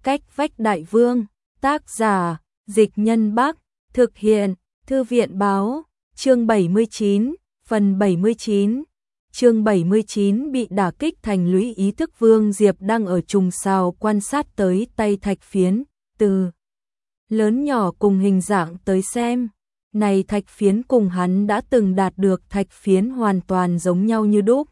Cách vách đại vương, tác giả, Dịch Nhân Bắc, thực hiện, Thư viện báo, chương 79, phần 79. Chương 79 bị đả kích thành lũy ý thức. Vương Diệp đang ở trùng sao quan sát tới tay thạch phiến, từ lớn nhỏ cùng hình dạng tới xem. Này thạch phiến cùng hắn đã từng đạt được thạch phiến hoàn toàn giống nhau như đúc.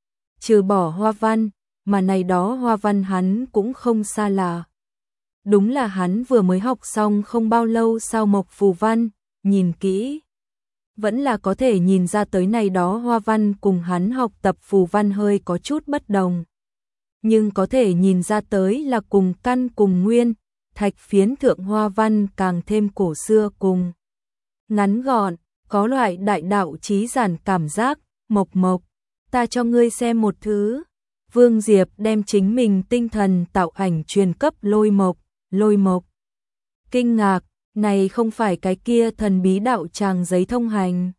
Trừ bỏ hoa văn, mà này đó hoa văn hắn cũng không xa lạ. Đúng là hắn vừa mới học xong không bao lâu sao mộc phù văn, nhìn kỹ vẫn là có thể nhìn ra tới này đó hoa văn cùng hắn học tập phù văn hơi có chút bất đồng. Nhưng có thể nhìn ra tới là cùng căn cùng nguyên, thạch phiến thượng hoa văn càng thêm cổ xưa cùng ngắn gọn, có loại đại đạo chí giản cảm giác. Mộc mộc, ta cho ngươi xem một thứ. Vương Diệp đem chính mình tinh thần tạo ảnh truyền cấp Lôi Mộc. Lôi Mộc kinh ngạc, này không phải cái kia thần bí đạo tràng giấy thông hành.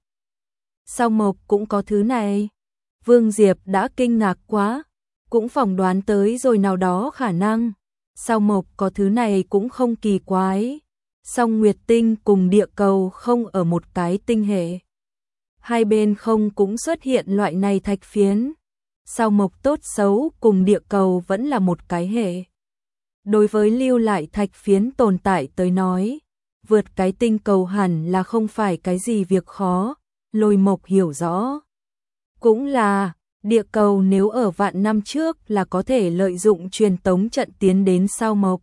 Sao Mộc cũng có thứ này? Vương Diệp đã kinh ngạc quá, cũng phỏng đoán tới rồi nào đó khả năng. Sao Mộc có thứ này cũng không kỳ quái. Song Nguyệt Tinh cùng địa cầu không ở một cái tinh hệ. Hai bên không cũng xuất hiện loại này thạch phiến. Sao Mộc tốt xấu cùng địa cầu vẫn là một cái hệ. Đối với lưu lại thạch phiến tồn tại tới nói, vượt cái tinh cầu hẳn là không phải cái gì việc khó. Lôi Mộc hiểu rõ. Cũng là, địa cầu nếu ở vạn năm trước là có thể lợi dụng truyền tống trận tiến đến Sao Mộc.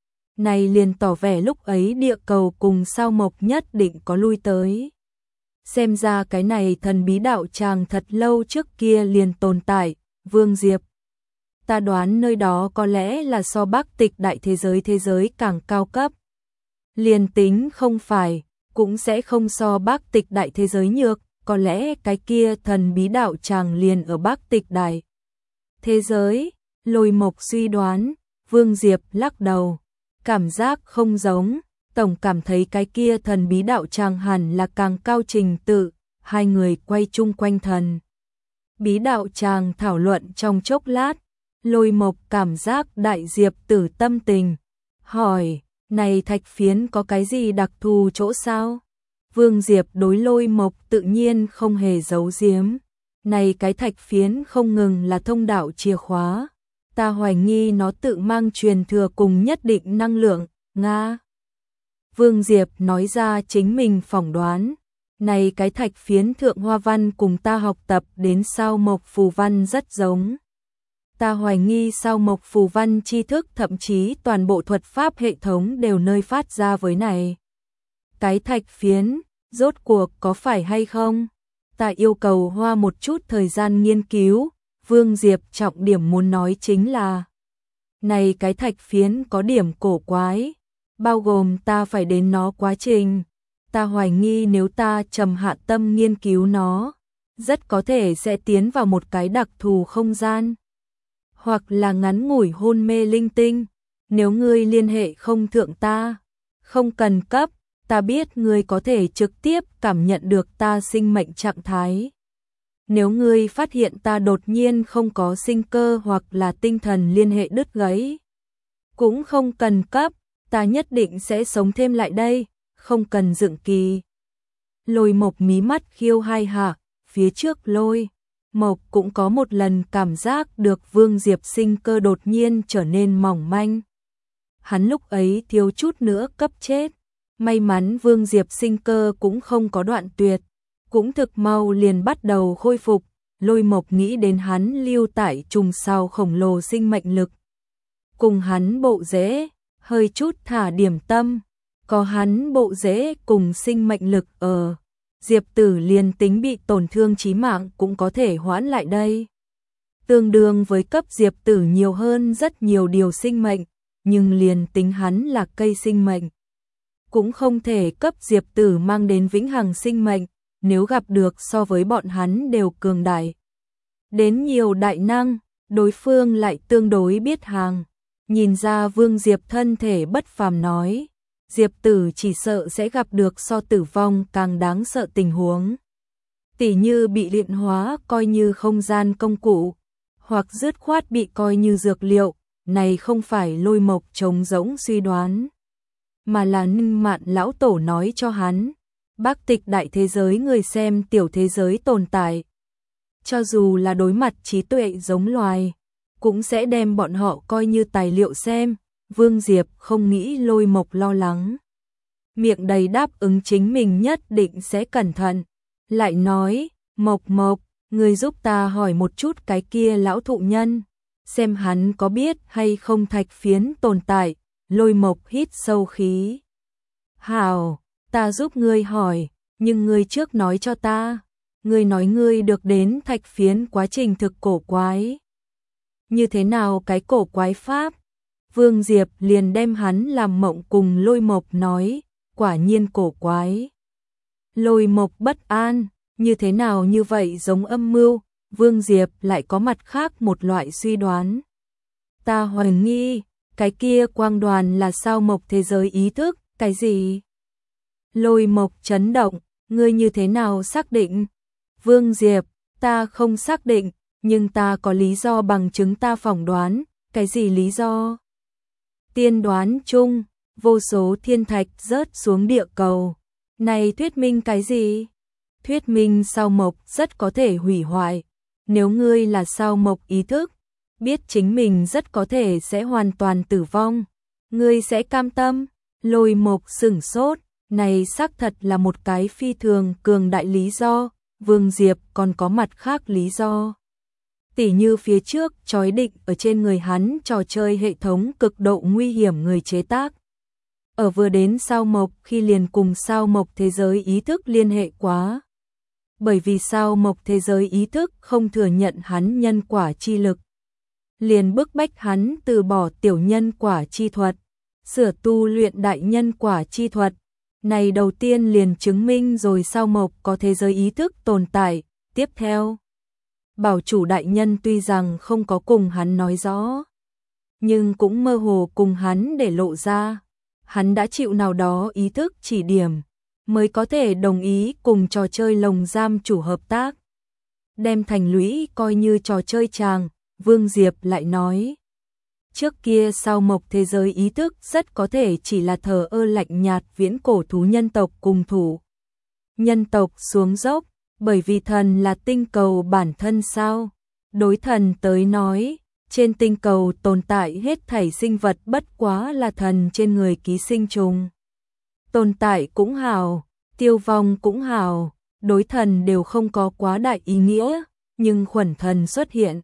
Này liền tỏ vẻ lúc ấy địa cầu cùng Sao Mộc nhất định có lui tới. Xem ra cái này thần bí đạo tràng thật lâu trước kia liền tồn tại. Vương Diệp, ta đoán nơi đó có lẽ là so Bắc Tịch đại thế giới càng cao cấp. Liền tính không phải, cũng sẽ không so Bắc Tịch đại thế giới nhược, có lẽ cái kia thần bí đạo tràng liền ở Bắc Tịch đại thế giới. Lôi Mộc suy đoán. Vương Diệp lắc đầu, cảm giác không giống, tổng cảm thấy cái kia thần bí đạo tràng hẳn là càng cao trình tự. Hai người quay chung quanh thần bí đạo tràng thảo luận trong chốc lát. Lôi Mộc cảm giác đại Diệp Tử tâm tình, hỏi, này thạch phiến có cái gì đặc thù chỗ sao? Vương Diệp đối Lôi Mộc tự nhiên không hề giấu giếm. Này cái thạch phiến không ngừng là thông đạo chìa khóa. Ta hoài nghi nó tự mang truyền thừa cùng nhất định năng lượng, Nga. Vương Diệp nói ra chính mình phỏng đoán. Này cái thạch phiến thượng hoa văn cùng ta học tập đến Sao Mộc phù văn rất giống. Ta hoài nghi Sao Mộc phù văn tri thức thậm chí toàn bộ thuật pháp hệ thống đều nơi phát ra với này. Cái thạch phiến, rốt cuộc có phải hay không? Ta yêu cầu hoa một chút thời gian nghiên cứu. Vương Diệp trọng điểm muốn nói chính là, này cái thạch phiến có điểm cổ quái, bao gồm ta phải đến nó quá trình. Ta hoài nghi nếu ta trầm hạ tâm nghiên cứu nó, rất có thể sẽ tiến vào một cái đặc thù không gian, hoặc là ngắn ngủi hôn mê linh tinh. Nếu ngươi liên hệ không thượng ta, không cần cấp, ta biết ngươi có thể trực tiếp cảm nhận được ta sinh mệnh trạng thái. Nếu ngươi phát hiện ta đột nhiên không có sinh cơ hoặc là tinh thần liên hệ đứt gãy, cũng không cần cấp, ta nhất định sẽ sống thêm lại đây, không cần dựng kỳ. Lôi Mộc mí mắt khiêu hai hạ, phía trước Lôi Mộc cũng có một lần cảm giác được Vương Diệp sinh cơ đột nhiên trở nên mỏng manh. Hắn lúc ấy thiếu chút nữa cấp chết, may mắn Vương Diệp sinh cơ cũng không có đoạn tuyệt, cũng thực mau liền bắt đầu khôi phục. Lôi Mộc nghĩ đến hắn lưu tại trùng sao khổng lồ sinh mệnh lực, cùng hắn bộ rễ, hơi chút thả điểm tâm, có hắn bộ rễ cùng sinh mệnh lực ở, Diệp Tử liền tính bị tổn thương chí mạng cũng có thể hoãn lại đây. Tương đương với cấp Diệp Tử nhiều hơn rất nhiều điều sinh mệnh, nhưng liền tính hắn là cây sinh mệnh, cũng không thể cấp Diệp Tử mang đến vĩnh hằng sinh mệnh. Nếu gặp được so với bọn hắn đều cường đại đến nhiều đại năng, đối phương lại tương đối biết hàng. Nhìn ra Vương Diệp thân thể bất phàm nói, Diệp Tử chỉ sợ sẽ gặp được so tử vong càng đáng sợ tình huống. Tỉ như bị luyện hóa coi như không gian công cụ, hoặc dứt khoát bị coi như dược liệu, này không phải Lôi Mộc trống rỗng suy đoán, mà là Ninh Mạn lão tổ nói cho hắn. Bác tịch đại thế giới người xem tiểu thế giới tồn tại, cho dù là đối mặt trí tuệ giống loài, cũng sẽ đem bọn họ coi như tài liệu xem. Vương Diệp không nghĩ Lôi Mộc lo lắng, miệng đầy đáp ứng chính mình nhất định sẽ cẩn thận, lại nói, Mộc Mộc, người giúp ta hỏi một chút cái kia lão thụ nhân, xem hắn có biết hay không thạch phiến tồn tại. Lôi Mộc hít sâu khí. Hảo, ta giúp ngươi hỏi, nhưng ngươi trước nói cho ta, ngươi nói ngươi được đến thạch phiến quá trình thực cổ quái. Như thế nào cái cổ quái pháp? Vương Diệp liền đem hắn làm mộng cùng Lôi Mộc nói, quả nhiên cổ quái. Lôi Mộc bất an, như thế nào như vậy giống âm mưu? Vương Diệp lại có mặt khác một loại suy đoán. Ta hoài nghi, cái kia quang đoàn là sao Mộc thế giới ý thức, cái gì? Lôi Mộc chấn động, ngươi như thế nào xác định? Vương Diệp, ta không xác định, nhưng ta có lý do bằng chứng ta phỏng đoán. Cái gì lý do? Tiên đoán chung, vô số thiên thạch rớt xuống địa cầu. Này thuyết minh cái gì? Thuyết minh sao Mộc rất có thể hủy hoại. Nếu ngươi là sao Mộc ý thức, biết chính mình rất có thể sẽ hoàn toàn tử vong, ngươi sẽ cam tâm? Lôi Mộc sửng sốt, này xác thật là một cái phi thường cường đại lý do. Vương Diệp còn có mặt khác lý do, tỉ như phía trước trói định ở trên người hắn trò chơi hệ thống cực độ nguy hiểm người chế tác. Ở vừa đến sao Mộc khi liền cùng sao Mộc thế giới ý thức liên hệ quá. Bởi vì sao Mộc thế giới ý thức không thừa nhận hắn nhân quả chi lực, liền bức bách hắn từ bỏ tiểu nhân quả chi thuật, sửa tu luyện đại nhân quả chi thuật. Này đầu tiên liền chứng minh rồi sao Mộc có thế giới ý thức tồn tại. Tiếp theo, bảo chủ đại nhân tuy rằng không có cùng hắn nói rõ, nhưng cũng mơ hồ cùng hắn để lộ ra, hắn đã chịu nào đó ý thức chỉ điểm, mới có thể đồng ý cùng trò chơi lồng giam chủ hợp tác. Đem thành lũy coi như trò chơi chàng. Vương Diệp lại nói, trước kia sao Mộc thế giới ý thức rất có thể chỉ là thờ ơ lạnh nhạt viễn cổ thú nhân tộc cùng thủ nhân tộc xuống dốc, bởi vì thần là tinh cầu bản thân sao. Đối thần tới nói, trên tinh cầu tồn tại hết thảy sinh vật bất quá là thần trên người ký sinh trùng. Tồn tại cũng hảo, tiêu vong cũng hảo, đối thần đều không có quá đại ý nghĩa, nhưng khuẩn thần xuất hiện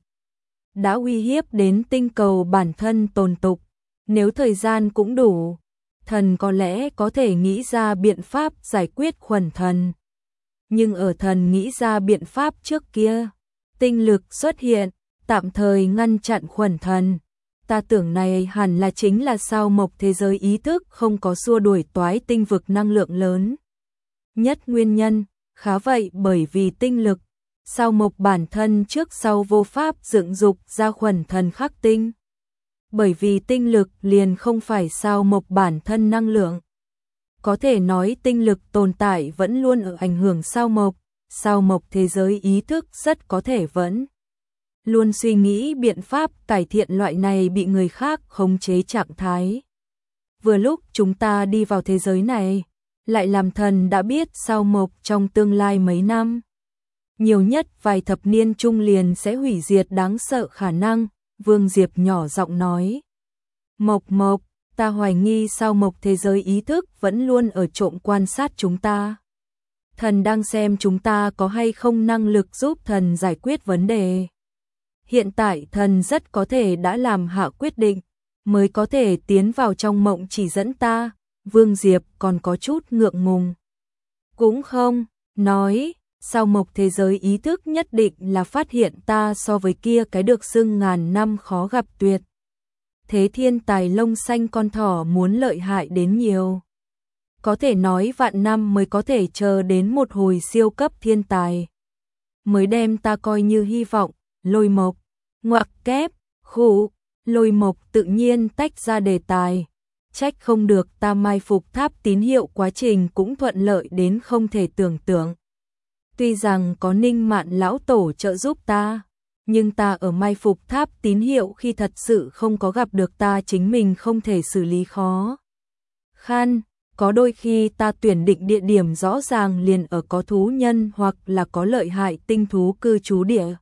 đã uy hiếp đến tinh cầu bản thân tồn tục. Nếu thời gian cũng đủ, thần có lẽ có thể nghĩ ra biện pháp giải quyết khuẩn thần. Nhưng ở thần nghĩ ra biện pháp trước kia, tinh lực xuất hiện, tạm thời ngăn chặn khuẩn thần. Ta tưởng này hẳn là chính là sao Mộc thế giới ý thức không có xua đuổi toái tinh vực năng lượng lớn nhất nguyên nhân. Khá vậy, bởi vì tinh lực, sao Mộc bản thân trước sau vô pháp dựng dục ra khuẩn thần khắc tinh. Bởi vì tinh lực liền không phải sao Mộc bản thân năng lượng. Có thể nói tinh lực tồn tại vẫn luôn ở ảnh hưởng sao Mộc thế giới ý thức rất có thể vẫn luôn suy nghĩ biện pháp cải thiện loại này bị người khác khống chế trạng thái. Vừa lúc chúng ta đi vào thế giới này, lại làm thần đã biết sao Mộc trong tương lai mấy năm, nhiều nhất vài thập niên trung liền sẽ hủy diệt đáng sợ khả năng. Vương Diệp nhỏ giọng nói, Mộc Mộc, ta hoài nghi sao Mộc thế giới ý thức vẫn luôn ở trộm quan sát chúng ta. Thần đang xem chúng ta có hay không năng lực giúp thần giải quyết vấn đề. Hiện tại thần rất có thể đã làm hạ quyết định, mới có thể tiến vào trong mộng chỉ dẫn ta. Vương Diệp còn có chút ngượng ngùng. Cũng không, nói, sao Mộc thế giới ý thức nhất định là phát hiện ta so với kia cái được xưng ngàn năm khó gặp tuyệt thế thiên tài lông xanh con thỏ muốn lợi hại đến nhiều. Có thể nói vạn năm mới có thể chờ đến một hồi siêu cấp thiên tài, mới đem ta coi như hy vọng. Lôi Mộc, ngoặc kép, khụ. Lôi Mộc tự nhiên tách ra đề tài. Trách không được ta mai phục tháp tín hiệu quá trình cũng thuận lợi đến không thể tưởng tượng. Tuy rằng có Ninh Mạn lão tổ trợ giúp ta, nhưng ta ở mai phục tháp tín hiệu khi thật sự không có gặp được ta chính mình không thể xử lý khó khăn. Có đôi khi ta tuyển định địa điểm rõ ràng liền ở có thú nhân hoặc là có lợi hại tinh thú cư trú địa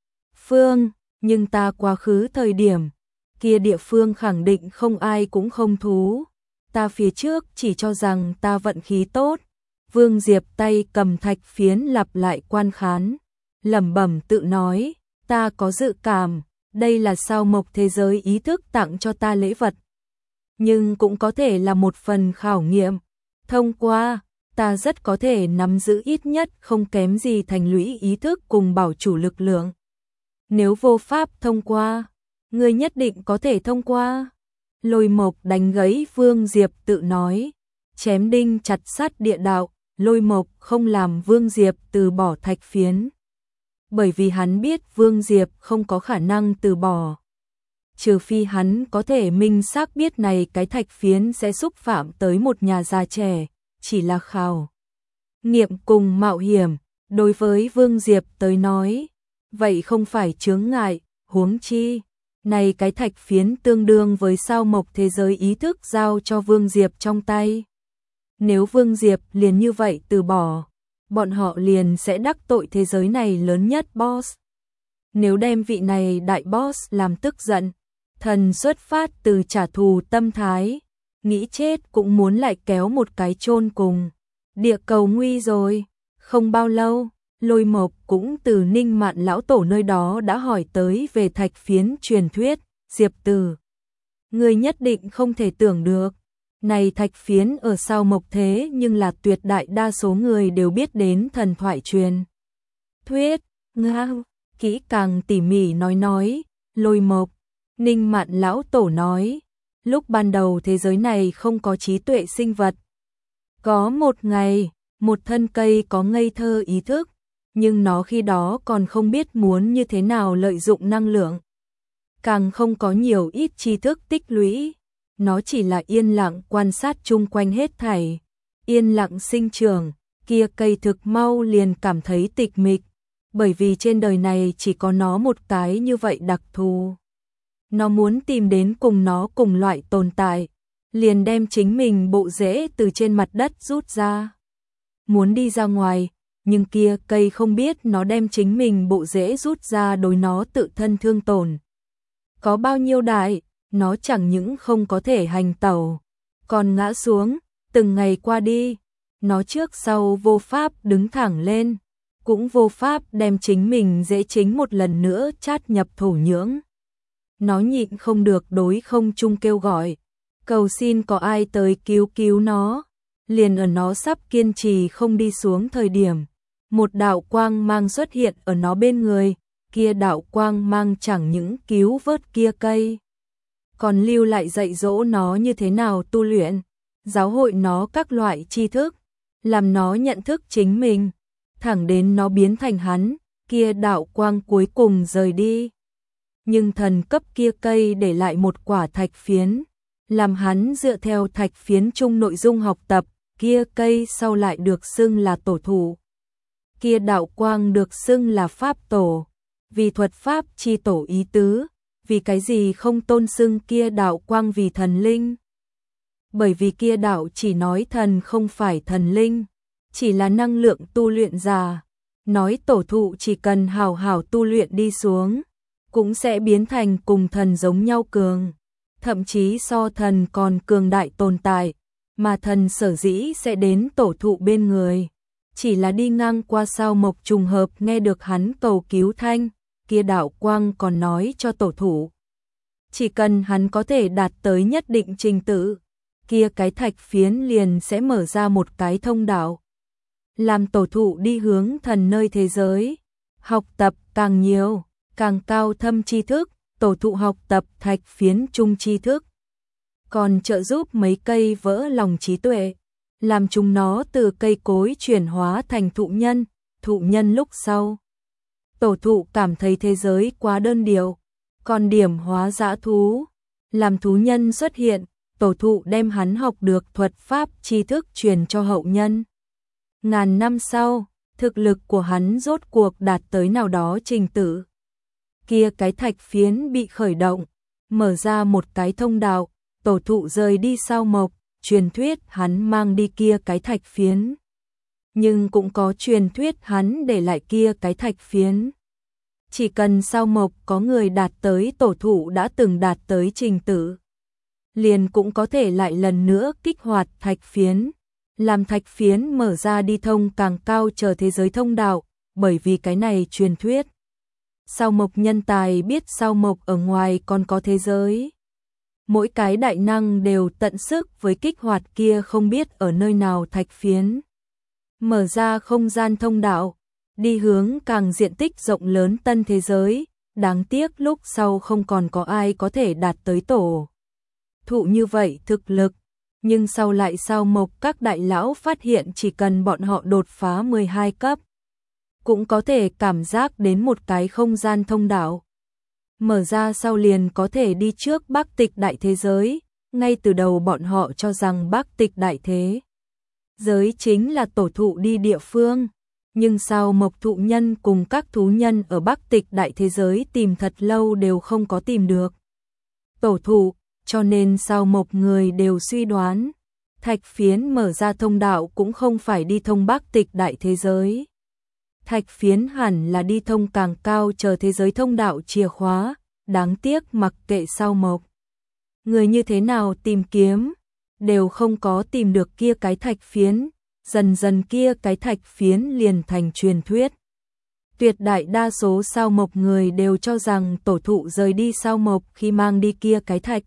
phương, nhưng ta quá khứ thời điểm kia địa phương khẳng định không ai cũng không thú. Ta phía trước chỉ cho rằng ta vận khí tốt. Vương Diệp tay cầm thạch phiến lặp lại quan khán, lẩm bẩm tự nói, ta có dự cảm, đây là sao mộc thế giới ý thức tặng cho ta lễ vật. Nhưng cũng có thể là một phần khảo nghiệm. Thông qua, ta rất có thể nắm giữ ít nhất không kém gì thành lũy ý thức cùng bảo chủ lực lượng. Nếu vô pháp thông qua, ngươi nhất định có thể thông qua. Lôi Mộc đánh gãy Vương Diệp tự nói, chém đinh chặt sắt địa đạo. Lôi Mộc không làm Vương Diệp từ bỏ thạch phiến, bởi vì hắn biết Vương Diệp không có khả năng từ bỏ. Trừ phi hắn có thể minh xác biết này cái thạch phiến sẽ xúc phạm tới một nhà già trẻ, chỉ là khảo nghiệm cùng mạo hiểm, đối với Vương Diệp tới nói, vậy không phải chướng ngại, huống chi. Này cái thạch phiến tương đương với sao mộc thế giới ý thức giao cho Vương Diệp trong tay. Nếu Vương Diệp liền như vậy từ bỏ, bọn họ liền sẽ đắc tội thế giới này lớn nhất boss. Nếu đem vị này đại boss làm tức giận, thần xuất phát từ trả thù tâm thái, nghĩ chết cũng muốn lại kéo một cái chôn cùng. Địa cầu nguy rồi. Không bao lâu, Lôi Mộc cũng từ Ninh Mạn lão tổ nơi đó đã hỏi tới về thạch phiến truyền thuyết. Diệp Tử, người nhất định không thể tưởng được, này thạch phiến ở sao mộc thế nhưng là tuyệt đại đa số người đều biết đến thần thoại truyền thuyết. Nga kỹ càng tỉ mỉ nói. Lôi Mộc, Ninh Mạn lão tổ nói, lúc ban đầu thế giới này không có trí tuệ sinh vật. Có một ngày, một thân cây có ngây thơ ý thức, nhưng nó khi đó còn không biết muốn như thế nào lợi dụng năng lượng, càng không có nhiều ít tri thức tích lũy. Nó chỉ là yên lặng quan sát chung quanh hết thảy, yên lặng sinh trưởng. Kia cây thực mau liền cảm thấy tịch mịch, bởi vì trên đời này chỉ có nó một cái như vậy đặc thù. Nó muốn tìm đến cùng nó cùng loại tồn tại, liền đem chính mình bộ rễ từ trên mặt đất rút ra. Muốn đi ra ngoài, nhưng kia cây không biết nó đem chính mình bộ rễ rút ra đối nó tự thân thương tổn có bao nhiêu đại. Nó chẳng những không có thể hành tẩu, còn ngã xuống. Từng ngày qua đi, nó trước sau vô pháp đứng thẳng lên, cũng vô pháp đem chính mình dễ chính một lần nữa chát nhập thổ nhưỡng. Nó nhịn không được đối không trung kêu gọi, cầu xin có ai tới cứu nó. Liền ở nó sắp kiên trì không đi xuống thời điểm, một đạo quang mang xuất hiện ở nó bên người. Kia đạo quang mang chẳng những cứu vớt kia cây, còn lưu lại dạy dỗ nó như thế nào tu luyện, giáo hội nó các loại tri thức, làm nó nhận thức chính mình, thẳng đến nó biến thành hắn. Kia đạo quang cuối cùng rời đi, nhưng thần cấp kia cây để lại một quả thạch phiến, làm hắn dựa theo thạch phiến chung nội dung học tập. Kia cây sau lại được xưng là tổ thụ, kia đạo quang được xưng là pháp tổ, vì thuật pháp chi tổ ý tứ. Vì cái gì không tôn xưng kia đạo quang vì thần linh? Bởi vì kia đạo chỉ nói thần không phải thần linh, chỉ là năng lượng tu luyện giả. Nói tổ thụ chỉ cần hào hào tu luyện đi xuống, cũng sẽ biến thành cùng thần giống nhau cường, thậm chí so thần còn cường đại tồn tại. Mà thần sở dĩ sẽ đến tổ thụ bên người, chỉ là đi ngang qua sao mộc trùng hợp nghe được hắn cầu cứu thanh. Kia đạo quang còn nói cho tổ thụ, chỉ cần hắn có thể đạt tới nhất định trình tự, kia cái thạch phiến liền sẽ mở ra một cái thông đạo, làm tổ thụ đi hướng thần nơi thế giới, học tập càng nhiều, càng cao thâm tri thức. Tổ thụ học tập thạch phiến chung tri thức, còn trợ giúp mấy cây vỡ lòng trí tuệ, làm chúng nó từ cây cối chuyển hóa thành thụ nhân. Thụ nhân lúc sau, tổ thụ cảm thấy thế giới quá đơn điệu, còn điểm hóa dã thú, làm thú nhân xuất hiện. Tổ thụ đem hắn học được thuật pháp tri thức truyền cho hậu nhân. Ngàn năm sau, thực lực của hắn rốt cuộc đạt tới nào đó trình tự, kia cái thạch phiến bị khởi động, mở ra một cái thông đạo, tổ thụ rời đi Sao Mộc, truyền thuyết hắn mang đi kia cái thạch phiến. Nhưng cũng có truyền thuyết hắn để lại kia cái thạch phiến. Chỉ cần Sao Mộc có người đạt tới tổ thụ đã từng đạt tới trình tự, liền cũng có thể lại lần nữa kích hoạt thạch phiến, làm thạch phiến mở ra đi thông càng cao chờ thế giới thông đạo, bởi vì cái này truyền thuyết. Sao Mộc nhân tài biết Sao Mộc ở ngoài còn có thế giới. Mỗi cái đại năng đều tận sức với kích hoạt kia không biết ở nơi nào thạch phiến. Mở ra không gian thông đạo, đi hướng càng diện tích rộng lớn tân thế giới, đáng tiếc lúc sau không còn có ai có thể đạt tới tổ thụ như vậy thực lực. Nhưng sau lại Sao Mộc các đại lão phát hiện chỉ cần bọn họ đột phá 12 cấp, cũng có thể cảm giác đến một cái không gian thông đạo. Mở ra sau liền có thể đi trước Bắc Tịch đại thế giới, ngay từ đầu bọn họ cho rằng Bắc Tịch đại thế giới chính là tổ thụ đi địa phương. Nhưng Sao Mộc thụ nhân cùng các thú nhân ở Bắc Tịch đại thế giới tìm thật lâu đều không có tìm được tổ thụ, cho nên Sao Mộc người đều suy đoán, thạch phiến mở ra thông đạo cũng không phải đi thông Bắc Tịch đại thế giới. Thạch phiến hẳn là đi thông càng cao chờ thế giới thông đạo chìa khóa, đáng tiếc mặc kệ Sao Mộc người như thế nào tìm kiếm, đều không có tìm được kia cái thạch phiến, dần dần kia cái thạch phiến liền thành truyền thuyết. Tuyệt đại đa số Sao Mộc người đều cho rằng tổ thụ rời đi Sao Mộc khi mang đi kia cái thạch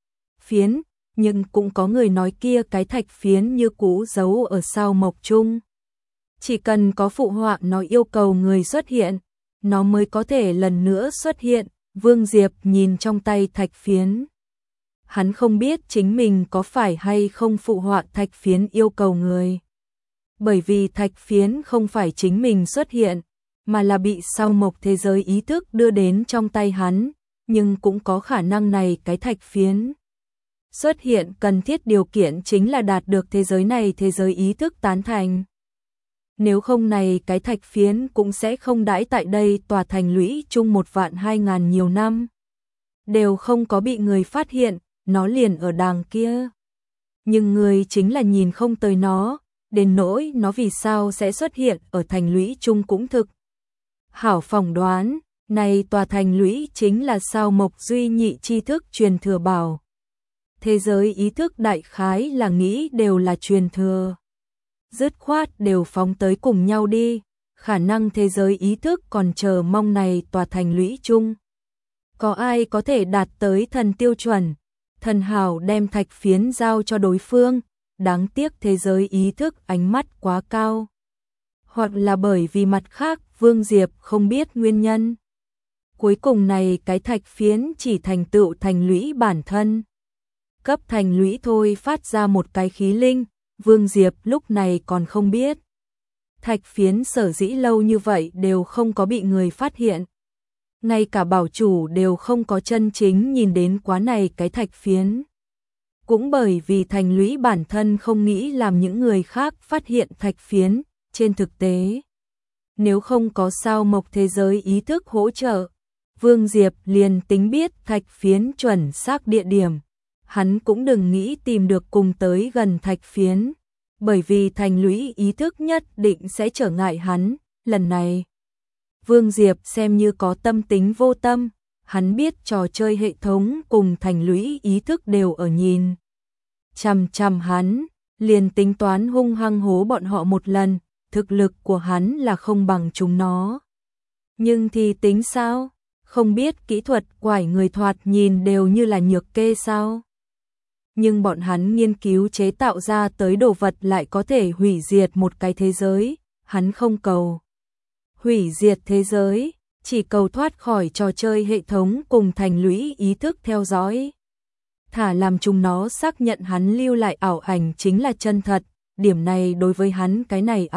phiến, nhưng cũng có người nói kia cái thạch phiến như cũ giấu ở Sao Mộc chung. Chỉ cần có phụ họa nó yêu cầu người xuất hiện, nó mới có thể lần nữa xuất hiện. Vương Diệp nhìn trong tay thạch phiến. Hắn không biết chính mình có phải hay không phụ họa thạch phiến yêu cầu người. Bởi vì thạch phiến không phải chính mình xuất hiện, mà là bị Sao Mộc thế giới ý thức đưa đến trong tay hắn, nhưng cũng có khả năng này cái thạch phiến xuất hiện cần thiết điều kiện chính là đạt được thế giới này thế giới ý thức tán thành. Nếu không này cái thạch phiến cũng sẽ không đãi tại đây tòa thành lũy chung 1.200.000 nhiều năm. Đều không có bị người phát hiện, nó liền ở đàng kia. Nhưng người chính là nhìn không tới nó, đến nỗi nó vì sao sẽ xuất hiện ở thành lũy chung cũng thực. Hảo phỏng đoán, này tòa thành lũy chính là Sao Mộc duy nhị tri thức truyền thừa bảo. Thế giới ý thức đại khái là nghĩ đều là truyền thừa. Dứt khoát đều phóng tới cùng nhau đi, khả năng thế giới ý thức còn chờ mong này tòa thành lũy chung. Có ai có thể đạt tới thần tiêu chuẩn, thần hảo đem thạch phiến giao cho đối phương, đáng tiếc thế giới ý thức ánh mắt quá cao. Hoặc là bởi vì mặt khác Vương Diệp không biết nguyên nhân. Cuối cùng này cái thạch phiến chỉ thành tựu thành lũy bản thân. Cấp thành lũy thôi phát ra một cái khí linh, Vương Diệp lúc này còn không biết. Thạch phiến sở dĩ lâu như vậy đều không có bị người phát hiện. Ngay cả bảo chủ đều không có chân chính nhìn đến quá này cái thạch phiến. Cũng bởi vì thành lũy bản thân không nghĩ làm những người khác phát hiện thạch phiến, trên thực tế. Nếu không có Sao Mộc thế giới ý thức hỗ trợ, Vương Diệp liền tính biết thạch phiến chuẩn xác địa điểm. Hắn cũng đừng nghĩ tìm được cùng tới gần thạch phiến, bởi vì thành lũy ý thức nhất định sẽ trở ngại hắn. Lần này, Vương Diệp xem như có tâm tính vô tâm, hắn biết trò chơi hệ thống cùng thành lũy ý thức đều ở nhìn. Chằm chằm hắn, liền tính toán hung hăng hố bọn họ một lần, thực lực của hắn là không bằng chúng nó. Nhưng thì tính sao? Không biết kỹ thuật quải người thoạt nhìn đều như là nhược kê sao? Nhưng bọn hắn nghiên cứu chế tạo ra tới đồ vật lại có thể hủy diệt một cái thế giới, hắn không cầu hủy diệt thế giới, chỉ cầu thoát khỏi trò chơi hệ thống cùng thành lũy ý thức theo dõi. Thả làm chúng nó xác nhận hắn lưu lại ảo ảnh chính là chân thật, điểm này đối với hắn cái này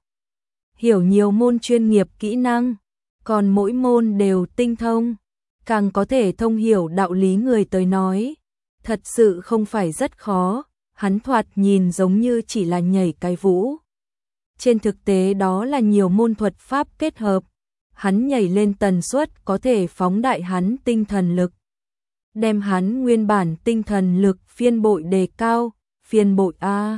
hiểu nhiều môn chuyên nghiệp kỹ năng, còn mỗi môn đều tinh thông, càng có thể thông hiểu đạo lý người tới nói. Thật sự không phải rất khó, hắn thoạt nhìn giống như chỉ là nhảy cái vũ. Trên thực tế đó là nhiều môn thuật pháp kết hợp, hắn nhảy lên tần suất có thể phóng đại hắn tinh thần lực, đem hắn nguyên bản tinh thần lực phiên bội đề cao, phiên bội A.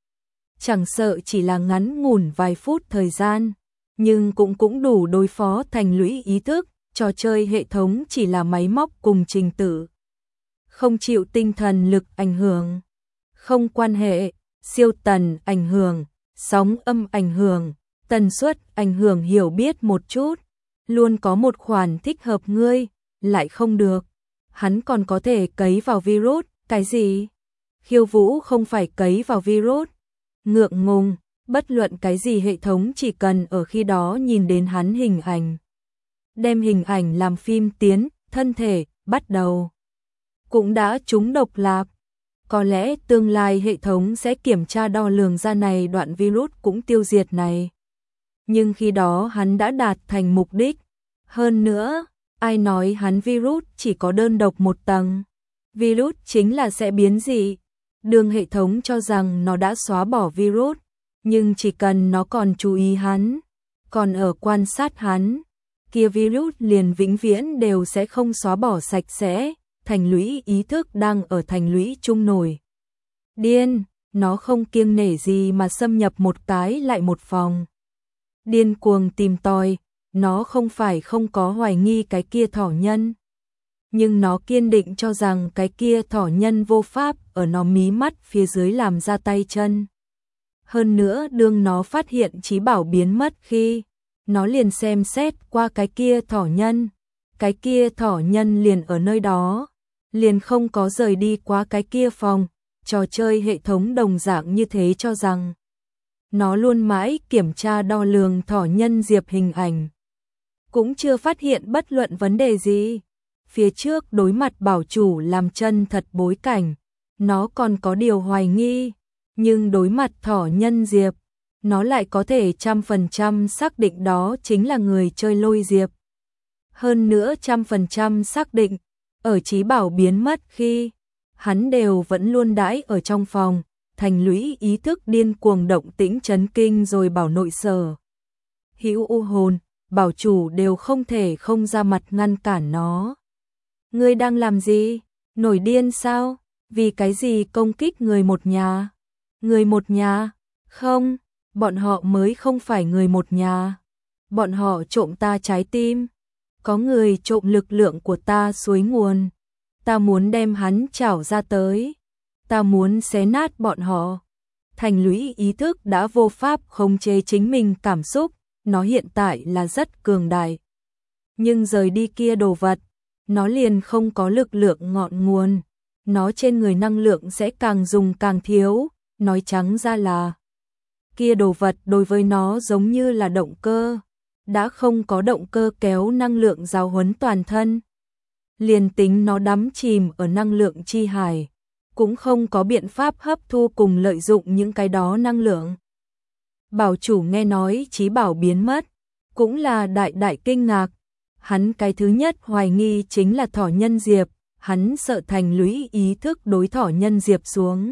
Chẳng sợ chỉ là ngắn ngủn vài phút thời gian, nhưng cũng đủ đối phó thành lũy ý thức, trò chơi hệ thống chỉ là máy móc cùng trình tự. Không chịu tinh thần lực ảnh hưởng, không quan hệ, siêu tần ảnh hưởng, sóng âm ảnh hưởng, tần suất ảnh hưởng hiểu biết một chút, luôn có một khoản thích hợp ngươi, lại không được. Hắn còn có thể cấy vào virus, cái gì? Khiêu Vũ không phải cấy vào virus. Ngượng ngùng, bất luận cái gì hệ thống chỉ cần ở khi đó nhìn đến hắn hình ảnh. Đem hình ảnh làm phim tiến, thân thể, bắt đầu. Cũng đã trúng độc lạc. Có lẽ tương lai hệ thống sẽ kiểm tra đo lường ra này đoạn virus cũng tiêu diệt này. Nhưng khi đó hắn đã đạt thành mục đích. Hơn nữa, ai nói hắn virus chỉ có đơn độc một tầng. Virus chính là sẽ biến dị. Đường hệ thống cho rằng nó đã xóa bỏ virus, nhưng chỉ cần nó còn chú ý hắn, còn ở quan sát hắn, kia virus liền vĩnh viễn đều sẽ không xóa bỏ sạch sẽ. Thành lũy ý thức đang ở thành lũy trung nổi điên, nó không kiêng nể gì mà xâm nhập một cái lại một phòng. Điên cuồng tìm tòi, nó không phải không có hoài nghi cái kia thỏ nhân. Nhưng nó kiên định cho rằng cái kia thỏ nhân vô pháp ở nó mí mắt phía dưới làm ra tay chân. Hơn nữa đương nó phát hiện trí bảo biến mất khi, nó liền xem xét qua cái kia thỏ nhân. Cái kia thỏ nhân liền ở nơi đó, liền không có rời đi qua cái kia phòng. Trò chơi hệ thống đồng dạng như thế cho rằng nó luôn mãi kiểm tra đo lường thỏ nhân diệp hình ảnh. Cũng chưa phát hiện bất luận vấn đề gì. Phía trước đối mặt bảo chủ làm chân thật bối cảnh, nó còn có điều hoài nghi, nhưng đối mặt thỏ nhân diệp, nó lại có thể 100% xác định đó chính là người chơi lôi diệp. Hơn nữa 100% xác định, ở trí bảo biến mất khi, hắn đều vẫn luôn đãi ở trong phòng, thành lũy ý thức điên cuồng động tĩnh chấn kinh rồi bảo nội sở. Hữu u hồn, bảo chủ đều không thể không ra mặt ngăn cản nó. Ngươi đang làm gì? Nổi điên sao? Vì cái gì công kích người một nhà? Người một nhà? Không, bọn họ mới không phải người một nhà. Bọn họ trộm ta trái tim. Có người trộm lực lượng của ta suối nguồn. Ta muốn đem hắn trảo ra tới. Ta muốn xé nát bọn họ. Thành lũy ý thức đã vô pháp khống chế chính mình cảm xúc. Nó hiện tại là rất cường đại. Nhưng rời đi kia đồ vật, nó liền không có lực lượng ngọn nguồn. Nó trên người năng lượng sẽ càng dùng càng thiếu. Nói trắng ra là kia đồ vật đối với nó giống như là động cơ. Đã không có động cơ kéo năng lượng giáo huấn toàn thân. Liền tính nó đắm chìm ở năng lượng chi hải, cũng không có biện pháp hấp thu cùng lợi dụng những cái đó năng lượng. Bảo chủ nghe nói trí bảo biến mất, cũng là đại kinh ngạc. Hắn cái thứ nhất hoài nghi chính là thỏ nhân diệp, hắn sợ thành lũy ý thức đối thỏ nhân diệp xuống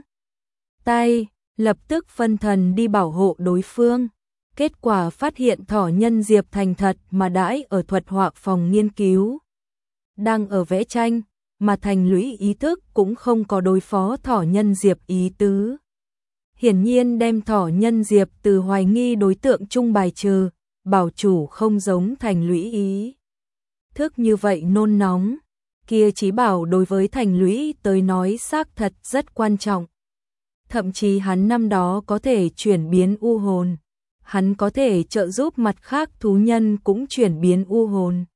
tay, lập tức phân thần đi bảo hộ đối phương. Kết quả phát hiện thỏ nhân diệp thành thật mà đãi ở thuật họa phòng nghiên cứu. Đang ở vẽ tranh, mà thành lũy ý thức cũng không có đối phó thỏ nhân diệp ý tứ. Hiển nhiên đem thỏ nhân diệp từ hoài nghi đối tượng chung bài trừ, bảo chủ không giống thành lũy ý thức như vậy nôn nóng. Kia trí bảo đối với thành lũy tới nói xác thật rất quan trọng. Thậm chí hắn năm đó có thể chuyển biến u hồn. Hắn có thể trợ giúp mặt khác thú nhân cũng chuyển biến u hồn.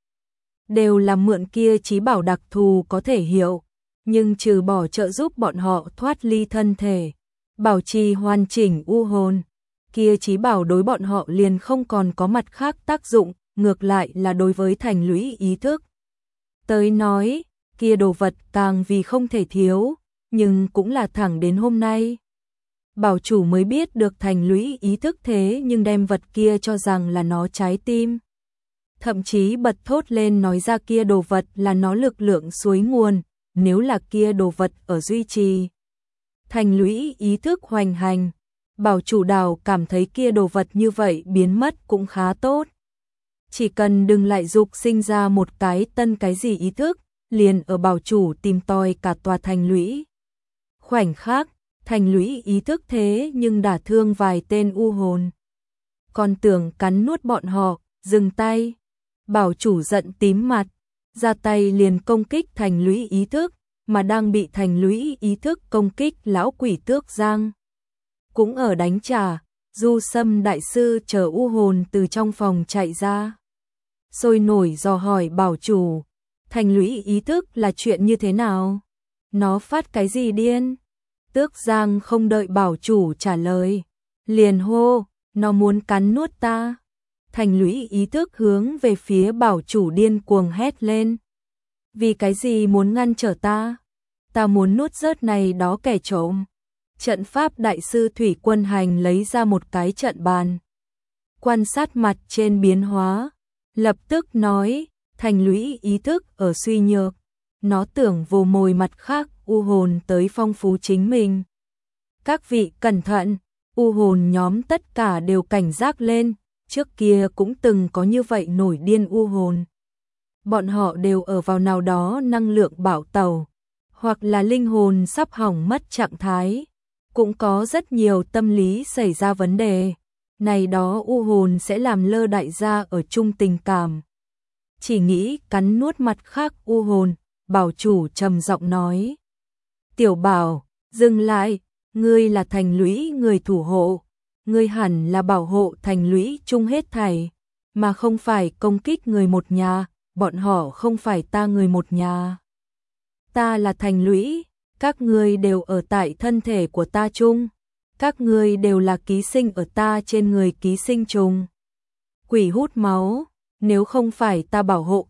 Đều là mượn kia trí bảo đặc thù có thể hiệu, nhưng trừ bỏ trợ giúp bọn họ thoát ly thân thể, bảo trì hoàn chỉnh u hồn, kia trí bảo đối bọn họ liền không còn có mặt khác tác dụng, ngược lại là đối với thành lũy ý thức. Tới nói, kia đồ vật càng vì không thể thiếu, nhưng cũng là thẳng đến hôm nay. Bảo chủ mới biết được thành lũy ý thức thế nhưng đem vật kia cho rằng là nó trái tim. Thậm chí bật thốt lên nói ra kia đồ vật là nó lực lượng suối nguồn, nếu là kia đồ vật ở duy trì. Thành lũy ý thức hoành hành, bảo chủ đào cảm thấy kia đồ vật như vậy biến mất cũng khá tốt. chỉ cần đừng lại dục sinh ra một cái tân cái gì ý thức, liền ở bảo chủ tìm tòi cả tòa thành lũy. Khoảnh khắc, thành lũy ý thức thế nhưng đả thương vài tên u hồn. Còn tưởng cắn nuốt bọn họ, dừng tay. Bảo chủ giận tím mặt, ra tay liền công kích thành lũy ý thức, mà đang bị thành lũy ý thức công kích lão quỷ Tước Giang. Cũng ở đánh trả, Du Sâm đại sư chờ u hồn từ trong phòng chạy ra. Sôi nổi dò hỏi bảo chủ, thành lũy ý thức là chuyện như thế nào? Nó phát cái gì điên? Tước Giang không đợi bảo chủ trả lời, liền hô, nó muốn cắn nuốt ta. Thành lũy ý thức hướng về phía bảo chủ điên cuồng hét lên. Vì cái gì muốn ngăn trở ta? Ta muốn nuốt rớt này đó kẻ trộm. Trận pháp đại sư Thủy Quân Hành lấy ra một cái trận bàn. Quan sát mặt trên biến hóa, lập tức nói, thành lũy ý thức ở suy nhược. Nó tưởng vồ mồi mặt khác u hồn tới phong phú chính mình. Các vị cẩn thận, u hồn nhóm tất cả đều cảnh giác lên, trước kia cũng từng có như vậy nổi điên u hồn. Bọn họ đều ở vào nào đó năng lượng bạo tẩu, hoặc là linh hồn sắp hỏng mất trạng thái. Cũng có rất nhiều tâm lý xảy ra vấn đề. Này đó u hồn sẽ làm lơ đại gia ở chung tình cảm. Chỉ nghĩ cắn nuốt mặt khác u hồn, bảo chủ trầm giọng nói. Tiểu Bảo, dừng lại, ngươi là thành lũy người thủ hộ. Ngươi hẳn là bảo hộ thành lũy chung hết thảy, mà không phải công kích người một nhà, bọn họ không phải ta người một nhà. Ta là thành lũy, các ngươi đều ở tại thân thể của ta chung, các ngươi đều là ký sinh ở ta trên người ký sinh trùng. Quỷ hút máu, nếu không phải ta bảo hộ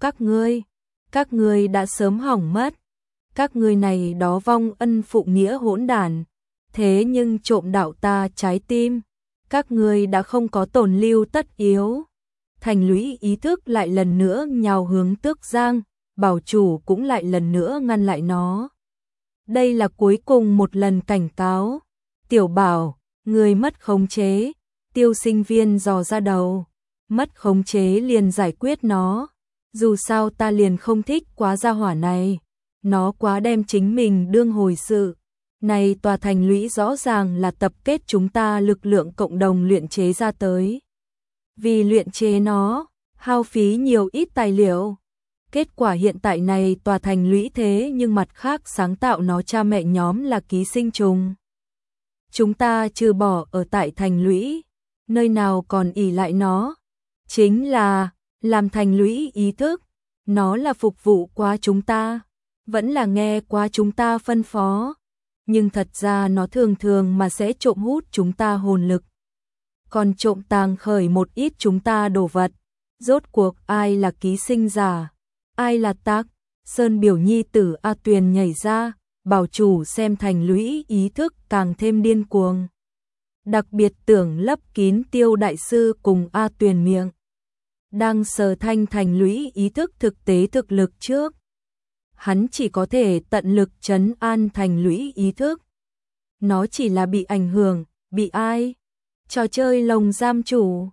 các ngươi đã sớm hỏng mất. Các ngươi này đó vong ân phụ nghĩa hỗn đản, thế nhưng trộm đạo ta trái tim, các ngươi đã không có tổn lưu tất yếu. Thành lũy ý thức lại lần nữa nhào hướng Tước Giang, bảo chủ cũng lại lần nữa ngăn lại nó. Đây là cuối cùng một lần cảnh cáo. Tiểu Bảo, người mất khống chế. Tiêu Sinh Viên dò ra đầu. Mất khống chế liền giải quyết nó. Dù sao ta liền không thích quá gia hỏa này. Nó quá đem chính mình đương hồi sự. Này tòa thành lũy rõ ràng là tập kết chúng ta lực lượng cộng đồng luyện chế ra tới. Vì luyện chế nó, hao phí nhiều ít tài liệu. Kết quả hiện tại này tòa thành lũy thế nhưng mặt khác sáng tạo nó cha mẹ nhóm là ký sinh trùng. Chúng ta trừ bỏ ở tại thành lũy, nơi nào còn ỷ lại nó. Chính là, làm thành lũy ý thức, nó là phục vụ quá chúng ta, vẫn là nghe quá chúng ta phân phó. Nhưng thật ra nó thường thường mà sẽ trộm hút chúng ta hồn lực. Còn trộm tàng khởi một ít chúng ta đồ vật. Rốt cuộc ai là ký sinh giả? Ai là tác? Sơn biểu nhi tử A Tuyền nhảy ra, bảo chủ xem thành lũy ý thức càng thêm điên cuồng. Đặc biệt tưởng lấp kín Tiêu đại sư cùng A Tuyền miệng. Đang sờ thanh thành lũy ý thức thực tế thực lực trước. Hắn chỉ có thể tận lực trấn an thành lũy ý thức. Nó chỉ là bị ảnh hưởng, bị ai? Trò chơi lồng giam chủ.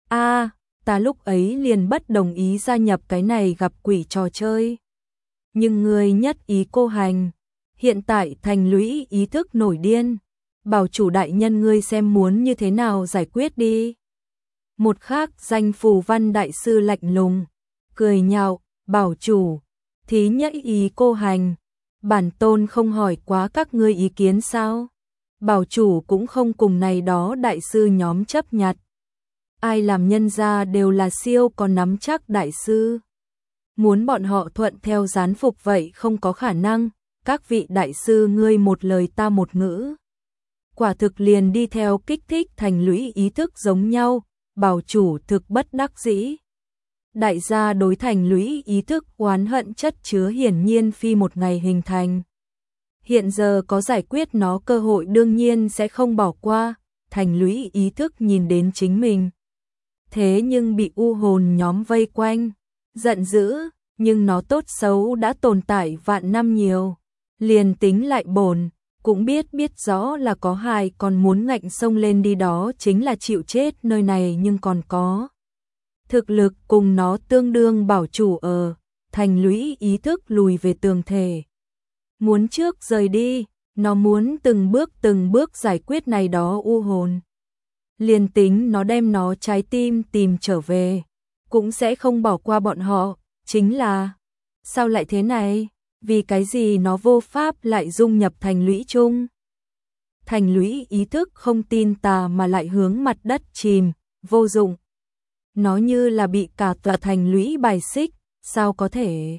Ta lúc ấy liền bất đồng ý gia nhập cái này gặp quỷ trò chơi. Nhưng người nhất ý cô hành. Hiện tại thành lũy ý thức nổi điên. Bảo chủ đại nhân ngươi xem muốn như thế nào giải quyết đi. Một khác danh phù văn đại sư lạnh lùng, cười nhạo, bảo chủ, thí nhất ý cô hành. Bản tôn không hỏi quá các ngươi ý kiến sao? Bảo chủ cũng không cùng này đó đại sư nhóm chấp nhặt. Ai làm nhân gia đều là siêu còn nắm chắc đại sư. Muốn bọn họ thuận theo gián phục vậy không có khả năng, các vị đại sư ngươi một lời ta một ngữ. Quả thực liền đi theo kích thích thành lũy ý thức giống nhau, bảo chủ thực bất đắc dĩ. Đại gia đối thành lũy ý thức oán hận chất chứa hiển nhiên phi một ngày hình thành. Hiện giờ có giải quyết nó cơ hội đương nhiên sẽ không bỏ qua, thành lũy ý thức nhìn đến chính mình. Thế nhưng bị u hồn nhóm vây quanh, giận dữ, nhưng nó tốt xấu đã tồn tại vạn năm nhiều. Liền tính lại bổn, cũng biết rõ là có hại còn muốn ngạnh xông lên đi đó chính là chịu chết nơi này nhưng còn có thực lực cùng nó tương đương bảo chủ ở, thành lũy ý thức lùi về tường thể. Muốn trước rời đi, nó muốn từng bước giải quyết này đó u hồn. Liền tính nó đem nó trái tim tìm trở về, cũng sẽ không bỏ qua bọn họ, chính là sao lại thế này? Vì cái gì nó vô pháp lại dung nhập thành lũy chung? Thành lũy ý thức không tin tà mà lại hướng mặt đất chìm, vô dụng. Nó như là bị cả tòa thành lũy bài xích, sao có thể?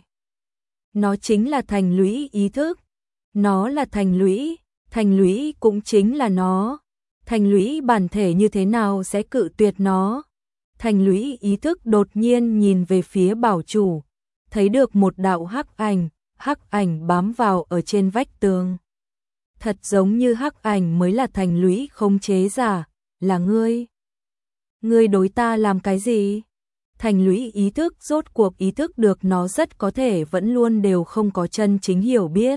Nó chính là thành lũy ý thức. Nó là thành lũy cũng chính là nó. Thành lũy bản thể như thế nào sẽ cự tuyệt nó? Thành lũy ý thức đột nhiên nhìn về phía bảo chủ, thấy được một đạo hắc ảnh bám vào ở trên vách tường. Thật giống như hắc ảnh mới là thành lũy khống chế giả, là ngươi. Ngươi đối ta làm cái gì? Thành lũy ý thức rốt cuộc ý thức được nó rất có thể vẫn luôn đều không có chân chính hiểu biết.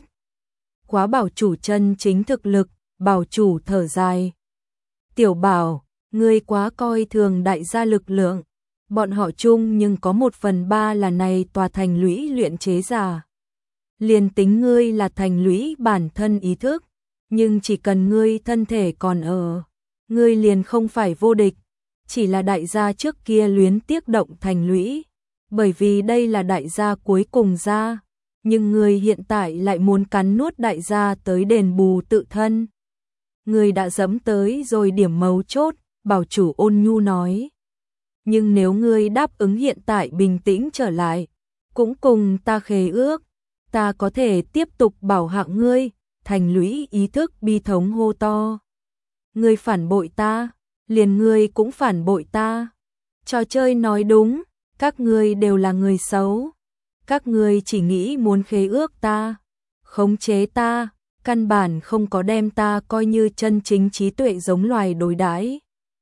Quá bảo chủ chân chính thực lực, bảo chủ thở dài. Tiểu bảo, ngươi quá coi thường đại gia lực lượng. Bọn họ chung nhưng có 1/3 là này tòa thành lũy luyện chế giả. Liền tính ngươi là thành lũy bản thân ý thức, nhưng chỉ cần ngươi thân thể còn ở, ngươi liền không phải vô địch. Chỉ là đại gia trước kia luyến tiếc động thành lũy, bởi vì đây là đại gia cuối cùng gia, nhưng ngươi hiện tại lại muốn cắn nuốt đại gia tới đền bù tự thân. Ngươi đã dẫm tới rồi điểm mấu chốt, bảo chủ ôn nhu nói. Nhưng nếu ngươi đáp ứng hiện tại bình tĩnh trở lại, cũng cùng ta khế ước, ta có thể tiếp tục bảo hạng ngươi. Thành lũy ý thức bi thống hô to. Ngươi phản bội ta, liền ngươi cũng phản bội ta. Trò chơi nói đúng, các ngươi đều là người xấu. Các ngươi chỉ nghĩ muốn khế ước ta, khống chế ta, căn bản không có đem ta coi như chân chính trí tuệ giống loài đối đãi.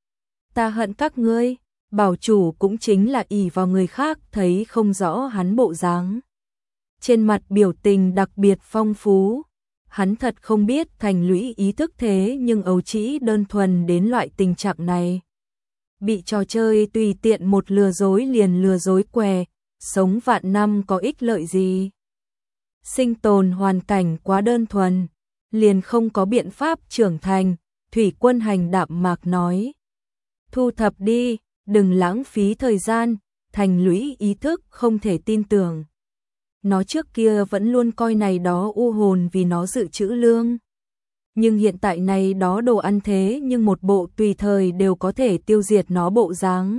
Ta hận các ngươi, bảo chủ cũng chính là ỷ vào người khác thấy không rõ hắn bộ dáng. Trên mặt biểu tình đặc biệt phong phú. Hắn thật không biết thành lũy ý thức thế nhưng ấu trĩ đơn thuần đến loại tình trạng này. Bị trò chơi tùy tiện một lừa dối liền lừa dối què, sống vạn năm có ích lợi gì. Sinh tồn hoàn cảnh quá đơn thuần, liền không có biện pháp trưởng thành, Thủy Quân Hành đạm mạc nói. Thu thập đi, đừng lãng phí thời gian, thành lũy ý thức không thể tin tưởng. Nó trước kia vẫn luôn coi này đó u hồn vì nó dự trữ lương. Nhưng hiện tại này đó đồ ăn thế nhưng một bộ tùy thời đều có thể tiêu diệt nó bộ dáng.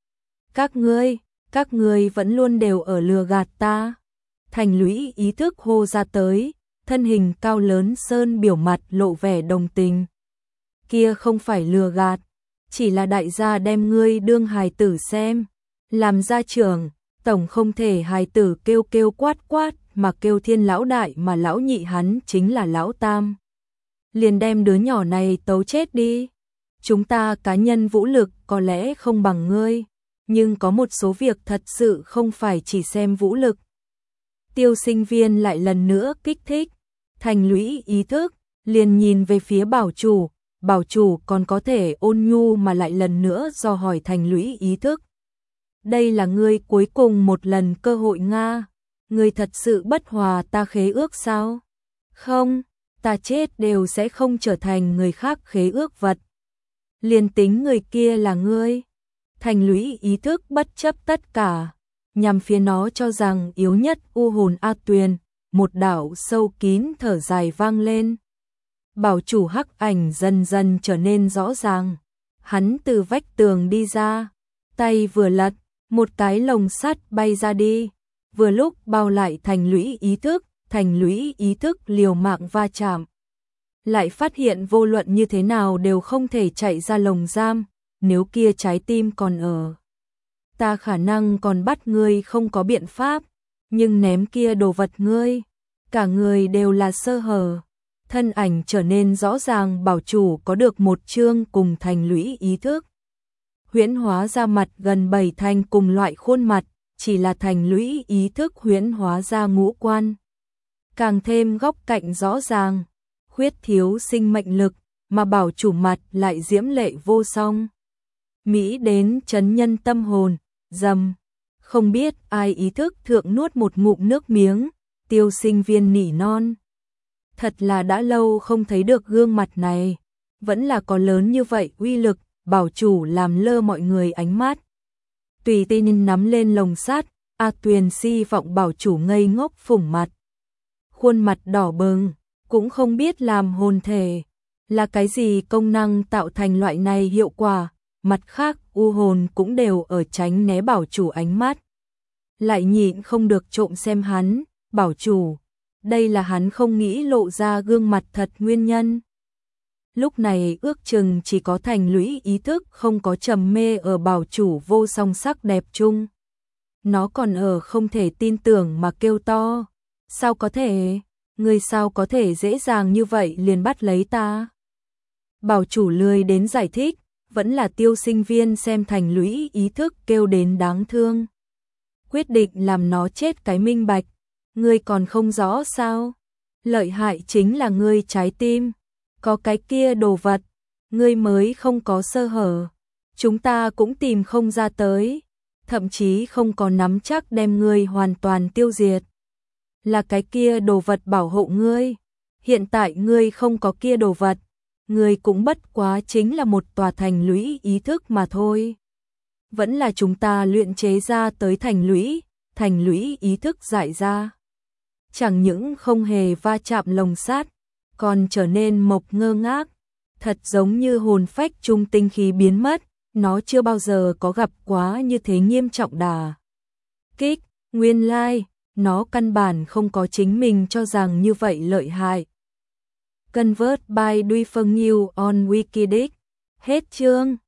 Các ngươi vẫn luôn đều ở lừa gạt ta. Thành lũy ý thức hô ra tới, thân hình cao lớn sơn biểu mặt lộ vẻ đồng tình. Kia không phải lừa gạt, chỉ là đại gia đem ngươi đương hài tử xem, làm gia trưởng. Tổng không thể hài tử kêu kêu quát quát mà kêu thiên lão đại mà lão nhị hắn chính là lão tam. Liền đem đứa nhỏ này tấu chết đi. Chúng ta cá nhân vũ lực có lẽ không bằng ngươi, nhưng có một số việc thật sự không phải chỉ xem vũ lực. Tiêu Sinh Viên lại lần nữa kích thích, thành lũy ý thức, liền nhìn về phía bảo chủ còn có thể ôn nhu mà lại lần nữa dò hỏi thành lũy ý thức. Đây là ngươi cuối cùng một lần cơ hội Nga, ngươi thật sự bất hòa ta khế ước sao? Không, ta chết đều sẽ không trở thành người khác khế ước vật. Liền tính người kia là ngươi. Thành lũy ý thức bất chấp tất cả, nhằm phía nó cho rằng yếu nhất u hồn A Tuyền, một đạo sâu kín thở dài vang lên. Bảo chủ hắc ảnh dần dần trở nên rõ ràng, hắn từ vách tường đi ra, tay vừa lật, một cái lồng sắt bay ra đi, vừa lúc bao lại thành lũy ý thức liều mạng va chạm. Lại phát hiện vô luận như thế nào đều không thể chạy ra lồng giam, nếu kia trái tim còn ở. Ta khả năng còn bắt ngươi không có biện pháp, nhưng ném kia đồ vật ngươi, cả người đều là sơ hở. Thân ảnh trở nên rõ ràng bảo chủ có được một chương cùng thành lũy ý thức. Huyễn hóa ra mặt gần 7 thành cùng loại khuôn mặt, chỉ là thành lũy ý thức huyễn hóa ra ngũ quan. Càng thêm góc cạnh rõ ràng, khuyết thiếu sinh mệnh lực, mà bảo chủ mặt lại diễm lệ vô song. Mỹ đến chấn nhân tâm hồn, Dầm, không biết ai ý thức thượng nuốt một ngụm nước miếng, Tiêu Sinh Viên nỉ non. Thật là đã lâu không thấy được gương mặt này, vẫn là có lớn như vậy uy lực, bảo chủ làm lơ mọi người ánh mắt. Tùy tin nắm lên lồng sắt, A Tuyền si vọng bảo chủ ngây ngốc phủng mặt. Khuôn mặt đỏ bừng, cũng không biết làm hồn thể, là cái gì công năng tạo thành loại này hiệu quả, mặt khác u hồn cũng đều ở tránh né bảo chủ ánh mắt. Lại nhịn không được trộm xem hắn, bảo chủ, đây là hắn không nghĩ lộ ra gương mặt thật nguyên nhân. Lúc này ước chừng chỉ có Thành Lũy ý thức không có trầm mê ở bảo chủ vô song sắc đẹp chung. Nó còn ở không thể tin tưởng mà kêu to. Sao có thể? Người sao có thể dễ dàng như vậy liền bắt lấy ta? Bảo chủ lười đến giải thích, vẫn là Tiêu Sinh Viên xem Thành Lũy ý thức kêu đến đáng thương. Quyết định làm nó chết cái minh bạch. Ngươi còn không rõ sao? Lợi hại chính là ngươi trái tim. Có cái kia đồ vật, ngươi mới không có sơ hở. Chúng ta cũng tìm không ra tới, thậm chí không có nắm chắc đem ngươi hoàn toàn tiêu diệt. Là cái kia đồ vật bảo hộ ngươi. Hiện tại ngươi không có kia đồ vật, ngươi cũng bất quá chính là một tòa thành lũy ý thức mà thôi. Vẫn là chúng ta luyện chế ra tới thành lũy ý thức giải ra. Chẳng những không hề va chạm lồng sắt, còn trở nên mộc ngơ ngác, thật giống như hồn phách trung tinh khí biến mất, nó chưa bao giờ có gặp quá như thế nghiêm trọng đà kích, nguyên lai, nó căn bản không có chính mình cho rằng như vậy lợi hại. Convert by Duy Phân New on Wikidex. Hết chương.